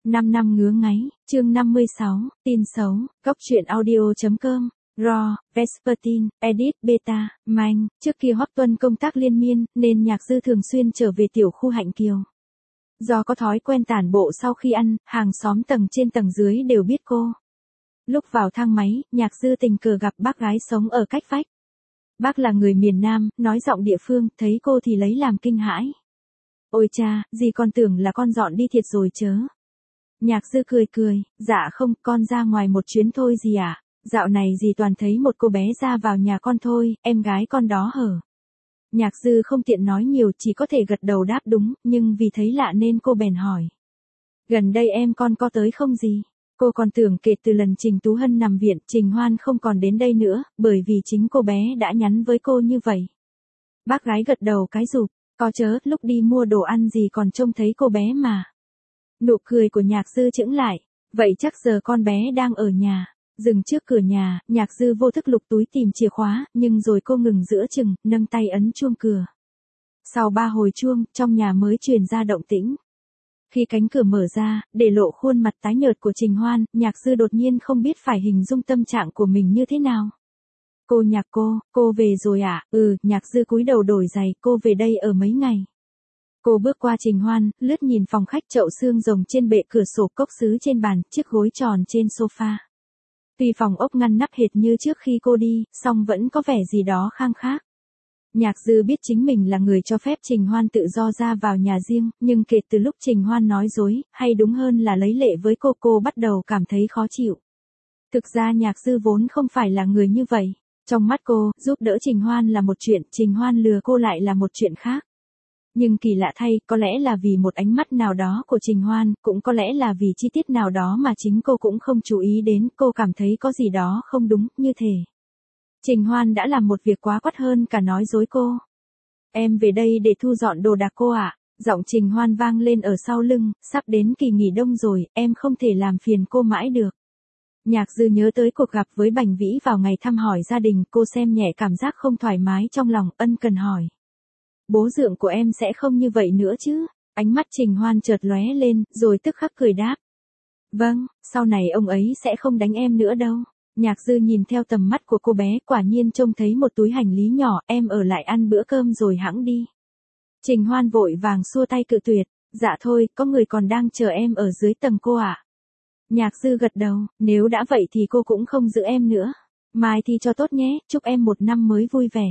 5 năm ngứa ngáy, chương 56, tin xấu, Góc truyện audio.com, Raw, Vespertine, Edit, Beta, Manh, trước kia Hoắc Tuân công tác liên miên, nên Nhạc Dư thường xuyên trở về tiểu khu Hạnh Kiều. Do có thói quen tản bộ sau khi ăn, hàng xóm tầng trên tầng dưới đều biết cô. Lúc vào thang máy, Nhạc Dư tình cờ gặp bác gái sống ở cách vách. Bác là người miền Nam, nói giọng địa phương, thấy cô thì lấy làm kinh hãi. Ôi cha, dì còn tưởng là con dọn đi thiệt rồi chớ. Nhạc Dư cười, dạ không, con ra ngoài một chuyến thôi dì ạ. Dạo này dì toàn thấy một cô bé ra vào nhà con thôi, em gái con đó hở. Nhạc Dư không tiện nói nhiều, chỉ có thể gật đầu đáp đúng, nhưng vì thấy lạ nên cô bèn hỏi. Gần đây em con có tới không dì? Cô còn tưởng kể từ lần Trình Tú Hân nằm viện, Trình Hoan không còn đến đây nữa, bởi vì chính cô bé đã nhắn với cô như vậy. Bác gái gật đầu cái rụp, có chớ, lúc đi mua đồ ăn gì còn trông thấy cô bé mà. Nụ cười của Nhạc Dư chững lại, vậy chắc giờ con bé đang ở nhà. Dừng trước cửa nhà, Nhạc Dư vô thức lục túi tìm chìa khóa, nhưng rồi cô ngừng giữa chừng, nâng tay ấn chuông cửa. Sau 3 hồi chuông, trong nhà mới truyền ra động tĩnh. Khi cánh cửa mở ra, để lộ khuôn mặt tái nhợt của Trình Hoan, Nhạc Dư đột nhiên không biết phải hình dung tâm trạng của mình như thế nào. Cô về rồi ạ? Nhạc Dư cúi đầu đổi giày, cô về đây ở mấy ngày. Cô bước qua Trình Hoan, lướt nhìn phòng khách, chậu xương rồng trên bệ cửa sổ, cốc sứ trên bàn, chiếc gối tròn trên sofa. Tuy phòng ốc ngăn nắp hệt như trước khi cô đi, song vẫn có vẻ gì đó khang khác. Nhạc Dư biết chính mình là người cho phép Trình Hoan tự do ra vào nhà riêng, nhưng kể từ lúc Trình Hoan nói dối, hay đúng hơn là lấy lệ với cô bắt đầu cảm thấy khó chịu. Thực ra Nhạc Dư vốn không phải là người như vậy. Trong mắt cô, giúp đỡ Trình Hoan là một chuyện, Trình Hoan lừa cô lại là một chuyện khác. Nhưng kỳ lạ thay, có lẽ là vì một ánh mắt nào đó của Trình Hoan, cũng có lẽ là vì chi tiết nào đó mà chính cô cũng không chú ý đến, cô cảm thấy có gì đó không đúng, như thể Trình Hoan đã làm một việc quá quắt hơn cả nói dối cô. Em về đây để thu dọn đồ đạc cô ạ. Giọng Trình Hoan vang lên ở sau lưng, sắp đến kỳ nghỉ đông rồi, em không thể làm phiền cô mãi được. Nhạc Dư nhớ tới cuộc gặp với Bành Vĩ vào ngày thăm hỏi gia đình, cô xem nhẹ cảm giác không thoải mái trong lòng, ân cần hỏi. Bố dượng của em sẽ không như vậy nữa chứ? Ánh mắt Trình Hoan chợt lóe lên, rồi tức khắc cười đáp. Vâng, sau này ông ấy sẽ không đánh em nữa đâu. Nhạc Dư nhìn theo tầm mắt của cô bé, quả nhiên trông thấy một túi hành lý nhỏ, em ở lại ăn bữa cơm rồi hẵng đi. Trình Hoan vội vàng xua tay cự tuyệt, dạ thôi, có người còn đang chờ em ở dưới tầng cô ạ. Nhạc Dư gật đầu, nếu đã vậy thì cô cũng không giữ em nữa. Mai thi cho tốt nhé, chúc em một năm mới vui vẻ.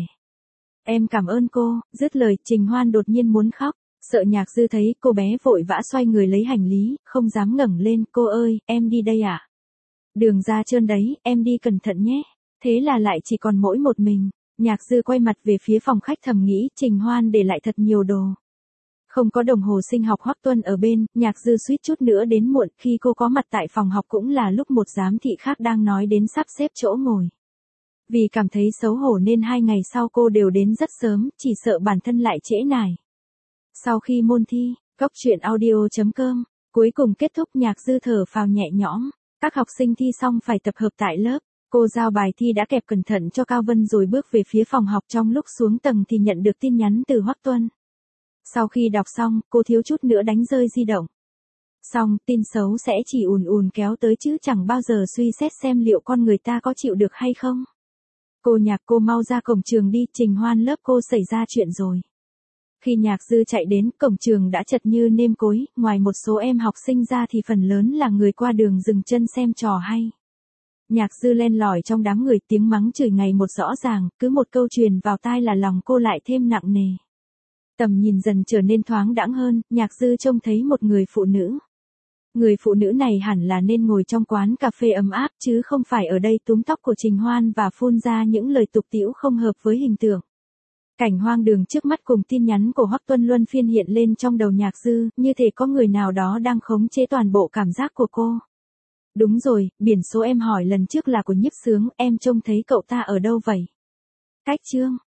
Em cảm ơn cô, dứt lời, Trình Hoan đột nhiên muốn khóc, sợ Nhạc Dư thấy, cô bé vội vã xoay người lấy hành lý, không dám ngẩng lên, cô ơi, em đi đây ạ. Đường ra trơn đấy, em đi cẩn thận nhé. Thế là lại chỉ còn mỗi một mình. Nhạc Dư quay mặt về phía phòng khách thầm nghĩ, Trình Hoan để lại thật nhiều đồ. Không có đồng hồ sinh học Hoắc Tuân ở bên, Nhạc Dư suýt chút nữa đến muộn, khi cô có mặt tại phòng học cũng là lúc một giám thị khác đang nói đến sắp xếp chỗ ngồi. Vì cảm thấy xấu hổ nên 2 ngày sau cô đều đến rất sớm, chỉ sợ bản thân lại trễ nải. Sau khi môn thi, Góc truyện audio.com, cuối cùng kết thúc, Nhạc Dư thở phào nhẹ nhõm. Các học sinh thi xong phải tập hợp tại lớp. Cô giao bài thi đã kẹp cẩn thận cho Cao Vân rồi bước về phía phòng học, trong lúc xuống tầng thì nhận được tin nhắn từ Hoắc Tuân. Sau khi đọc xong, cô thiếu chút nữa đánh rơi di động. Xong, tin xấu sẽ chỉ ùn ùn kéo tới chứ chẳng bao giờ suy xét xem liệu con người ta có chịu được hay không. Cô mau ra cổng trường đi, Trình Hoan lớp cô xảy ra chuyện rồi. Khi Nhạc Dư chạy đến, cổng trường đã chật như nêm cối, ngoài một số em học sinh ra thì phần lớn là người qua đường dừng chân xem trò hay. Nhạc Dư len lỏi trong đám người, tiếng mắng chửi ngày một rõ ràng, cứ một câu truyền vào tai là lòng cô lại thêm nặng nề. Tầm nhìn dần trở nên thoáng đãng hơn, Nhạc Dư trông thấy một người phụ nữ. Người phụ nữ này hẳn là nên ngồi trong quán cà phê ấm áp, chứ không phải ở đây túm tóc của Trình Hoan và phun ra những lời tục tĩu không hợp với hình tượng. Cảnh hoang đường trước mắt cùng tin nhắn của Hoắc Tuân luân phiên hiện lên trong đầu Nhạc Dư, như thể có người nào đó đang khống chế toàn bộ cảm giác của cô. Đúng rồi, biển số em hỏi lần trước là của Nhiếp Sướng, em trông thấy cậu ta ở đâu vậy? Cách chương.